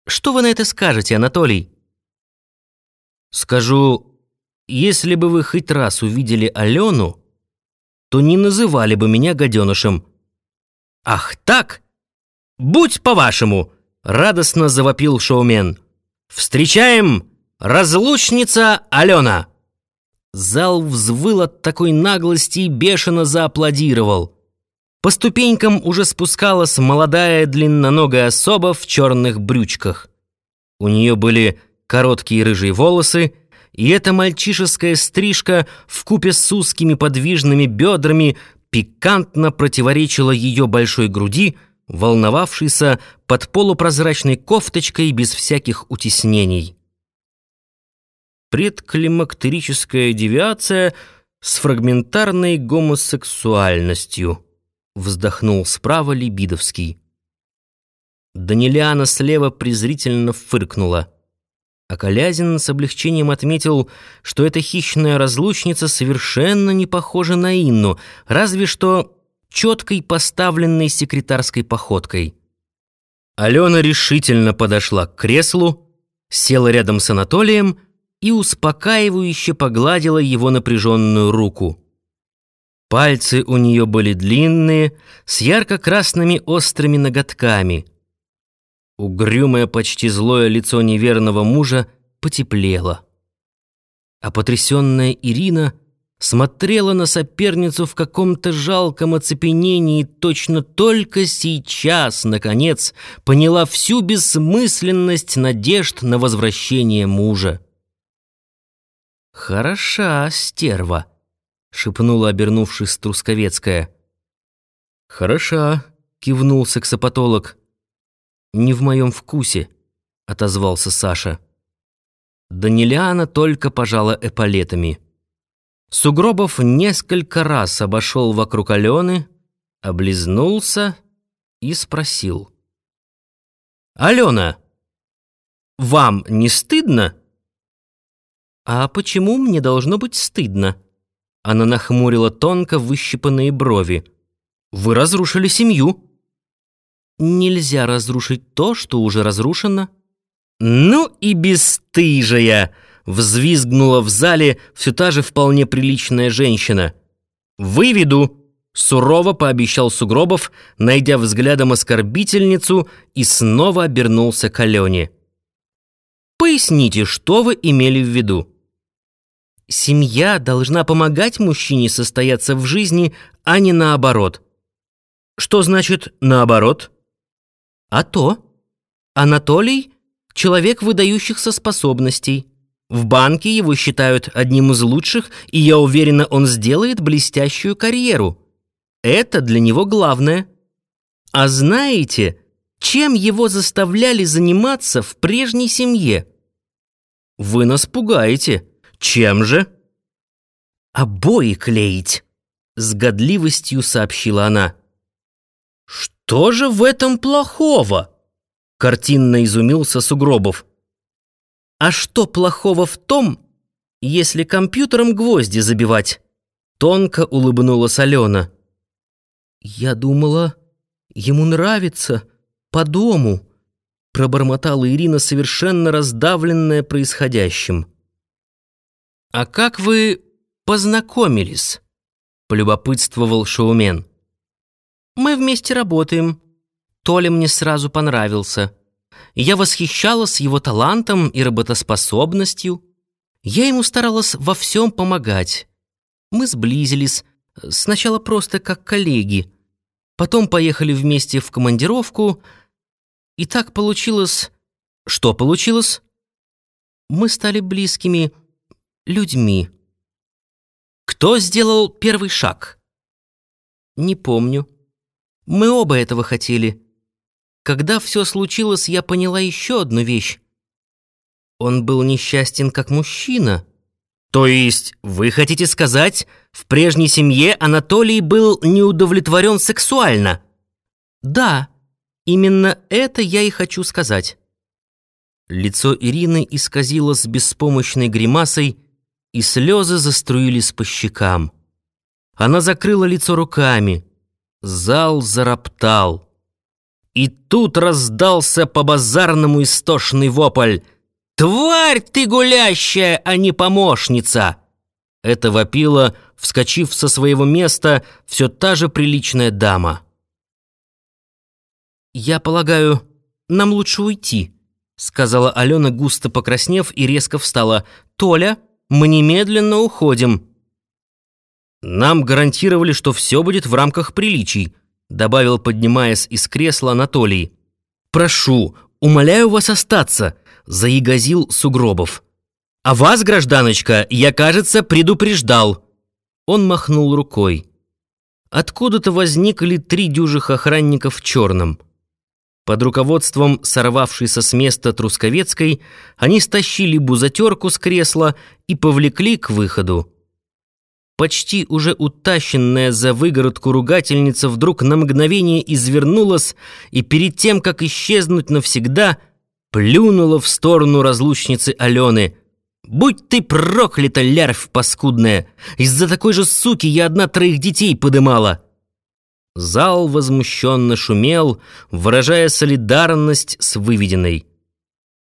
Что вы на это скажете, Анатолий?» «Скажу, если бы вы хоть раз увидели Алену, то не называли бы меня гаденышем». «Ах так? Будь по-вашему!» — радостно завопил шоумен. «Встречаем, разлучница Алена!» Зал взвыл от такой наглости и бешено зааплодировал. По ступенькам уже спускалась молодая длинноногая особа в черных брючках. У нее были короткие рыжие волосы, и эта мальчишеская стрижка вкупе с узкими подвижными бедрами пикантно противоречила ее большой груди, волновавшейся под полупрозрачной кофточкой без всяких утеснений. «Предклимактерическая девиация с фрагментарной гомосексуальностью», — вздохнул справа Лебидовский. Данилиана слева презрительно фыркнула, а Колязин с облегчением отметил, что эта хищная разлучница совершенно не похожа на Инну, разве что четкой поставленной секретарской походкой. Алена решительно подошла к креслу, села рядом с Анатолием и успокаивающе погладила его напряженную руку. Пальцы у нее были длинные, с ярко-красными острыми ноготками. Угрюмое, почти злое лицо неверного мужа потеплело. А потрясенная Ирина смотрела на соперницу в каком-то жалком оцепенении, точно только сейчас, наконец, поняла всю бессмысленность надежд на возвращение мужа. «Хороша стерва», — шепнула, обернувшись, Трусковецкая. «Хороша», — кивнул сексопатолог. «Не в моем вкусе», — отозвался Саша. Данилиана только пожала эполетами. Сугробов несколько раз обошел вокруг Алены, облизнулся и спросил: «Алена, вам не стыдно?» «А почему мне должно быть стыдно?» Она нахмурила тонко выщипанные брови. «Вы разрушили семью». «Нельзя разрушить то, что уже разрушено». «Ну и бесстыжая!» — взвизгнула в зале все та же вполне приличная женщина. «Выведу!» — сурово пообещал Сугробов, найдя взглядом оскорбительницу, и снова обернулся к Алене. «Поясните, что вы имели в виду?» «Семья должна помогать мужчине состояться в жизни, а не наоборот». «Что значит «наоборот»?» «А то. Анатолий — человек выдающихся способностей. В банке его считают одним из лучших, и я уверена, он сделает блестящую карьеру. Это для него главное. А знаете, чем его заставляли заниматься в прежней семье?» «Вы нас пугаете. Чем же?» «Обои клеить», — с годливостью сообщила она. «Что же в этом плохого?» — картинно изумился Сугробов. «А что плохого в том, если компьютером гвозди забивать?» — тонко улыбнулась Алена. «Я думала, ему нравится по дому», — пробормотала Ирина, совершенно раздавленная происходящим. «А как вы познакомились?» — полюбопытствовал шоумен. «Мы вместе работаем. Толя мне сразу понравился. Я восхищалась его талантом и работоспособностью. Я ему старалась во всем помогать. Мы сблизились, сначала просто как коллеги. Потом поехали вместе в командировку. И так получилось...» «Что получилось?» «Мы стали близкими людьми». «Кто сделал первый шаг?» «Не помню. Мы оба этого хотели. Когда все случилось, я поняла еще одну вещь. Он был несчастен как мужчина». «То есть вы хотите сказать, в прежней семье Анатолий был неудовлетворен сексуально?» «Да, именно это я и хочу сказать». Лицо Ирины исказилось беспомощной гримасой, и слезы заструились по щекам. Она закрыла лицо руками. Зал зароптал. И тут раздался по-базарному истошный вопль: «Тварь ты гулящая, а не помощница!» Это вопила, вскочив со своего места, все та же приличная дама. «Я полагаю, нам лучше уйти», — сказала Алена, густо покраснев, и резко встала. «Толя, мы немедленно уходим». «Нам гарантировали, что все будет в рамках приличий», — добавил, поднимаясь из кресла, Анатолий. «Прошу, умоляю вас остаться», — заягозил Сугробов. «А вас, гражданочка, я, кажется, предупреждал». Он махнул рукой. Откуда-то возникли 3 дюжих охранников в черном. Под руководством сорвавшейся с места Трусковецкой они стащили бузатерку с кресла и повлекли к выходу. Почти уже утащенная за выгородку ругательница вдруг на мгновение извернулась и перед тем, как исчезнуть навсегда, плюнула в сторону разлучницы Алены. «Будь ты проклята, лярвь паскудная! Из-за такой же суки я одна 3 детей подымала!» Зал возмущенно шумел, выражая солидарность с выведенной.